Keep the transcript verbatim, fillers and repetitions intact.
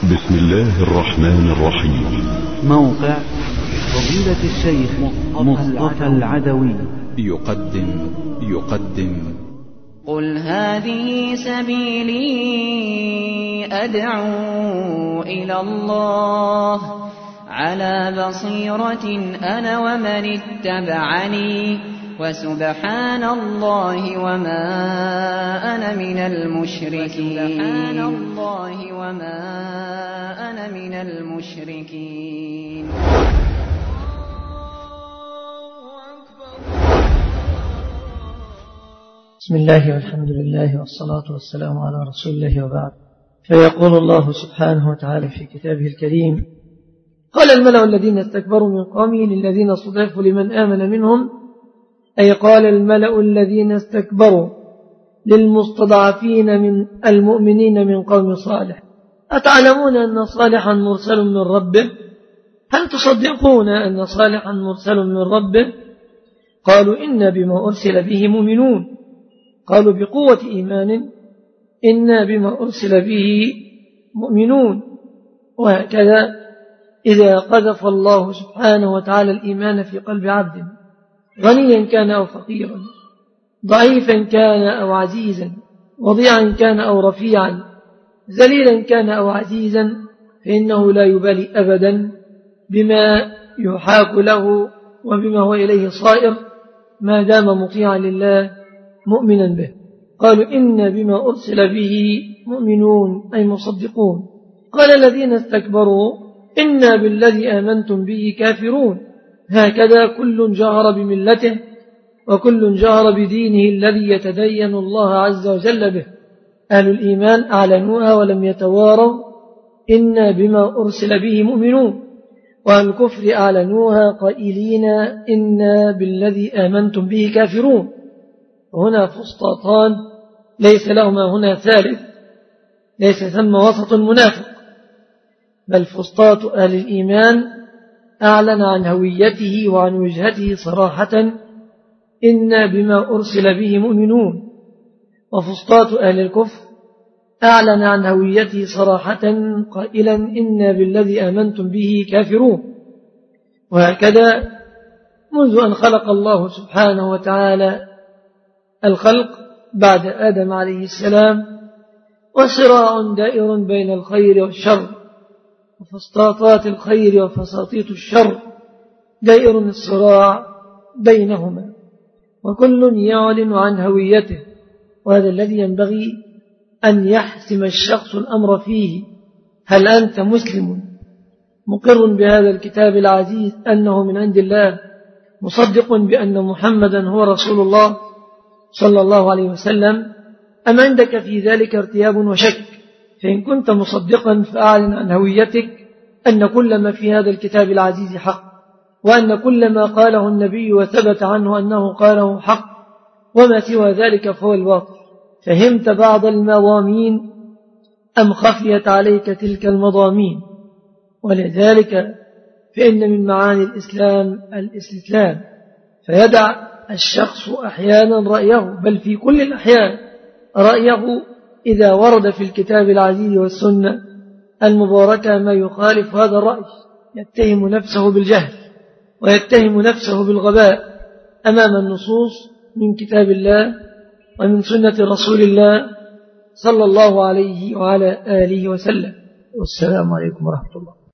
بسم الله الرحمن الرحيم. موقع فضيلة الشيخ مصطفى العدوي يقدم يقدم قل هذه سبيلي أدعو إلى الله على بصيرة أنا ومن اتبعني وسبحان الله وما أنا من المشركين سبحان الله وما أنا من المشركين. بسم الله والحمد لله والصلاة والسلام على رسول الله وبعد. فيقول الله سبحانه وتعالى في كتابه الكريم: قال الملأ الذين استكبروا من قومه للذين استضعفوا لمن آمن منهم، أي قال الملأ الذين استكبروا للمستضعفين من المؤمنين من قوم صالح: أتعلمون أن صالحا مرسل من ربه؟ هل تصدقون أن صالحا مرسل من ربه؟ قالوا إنا بما أرسل به مؤمنون. قالوا بقوة إيمان إنا بما أرسل به مؤمنون. وهكذا إذا قذف الله سبحانه وتعالى الإيمان في قلب عبد، غنيا كان أو فقيرا، ضعيفا كان أو عزيزا، وضيعا كان أو رفيعا، ذليلا كان أو عزيزا، فإنه لا يبالي أبدا بما يحاك له وبما هو إليه صائر ما دام مطيعا لله مؤمنا به. قالوا إنا بما أرسل به مؤمنون، أي مصدقون. قال الذين استكبروا إنا بالذي آمنتم به كافرون. هكذا كل جهر بملته وكل جهر بدينه الذي يتدين الله عز وجل به. أهل الإيمان أعلنوها ولم يتواروا: إنا بما أرسل به مؤمنون. وأهل الكفر أعلنوها قائلين: إنا بالذي آمنتم به كافرون. وهنا فسطاطان ليس لهما هنا ثالث، ليس ثم وسط منافق، بل فسطاط أهل الإيمان أعلن عن هويته وعن وجهته صراحة: إنا بما أرسل به مؤمنون. وفسطاط أهل الكفر أعلن عن هويته صراحة قائلا: إنا بالذي آمنتم به كافرون. وهكذا منذ أن خلق الله سبحانه وتعالى الخلق بعد آدم عليه السلام، وصراع دائر بين الخير والشر، وفسطاطات الخير وفساطيط الشر دائر الصراع بينهما، وكل يعلن عن هويته. وهذا الذي ينبغي أن يحسم الشخص الأمر فيه: هل أنت مسلم مقر بهذا الكتاب العزيز أنه من عند الله، مصدق بأن محمدا هو رسول الله صلى الله عليه وسلم، أم عندك في ذلك ارتياب وشك؟ فإن كنت مصدقا فأعلن عن هويتك أن كل ما في هذا الكتاب العزيز حق، وأن كل ما قاله النبي وثبت عنه أنه قاله حق، وما سوى ذلك فهو الباطل. فهمت بعض المضامين أم خفيت عليك تلك المضامين؟ ولذلك فإن من معاني الإسلام الاستسلام، فيدع الشخص أحيانا رأيه، بل في كل الأحيان رأيه إذا ورد في الكتاب العزيز والسنة المباركة ما يخالف هذا الرأي، يتهم نفسه بالجهل ويتهم نفسه بالغباء أمام النصوص من كتاب الله ومن سنة رسول الله صلى الله عليه وعلى آله وسلم. والسلام عليكم ورحمة الله.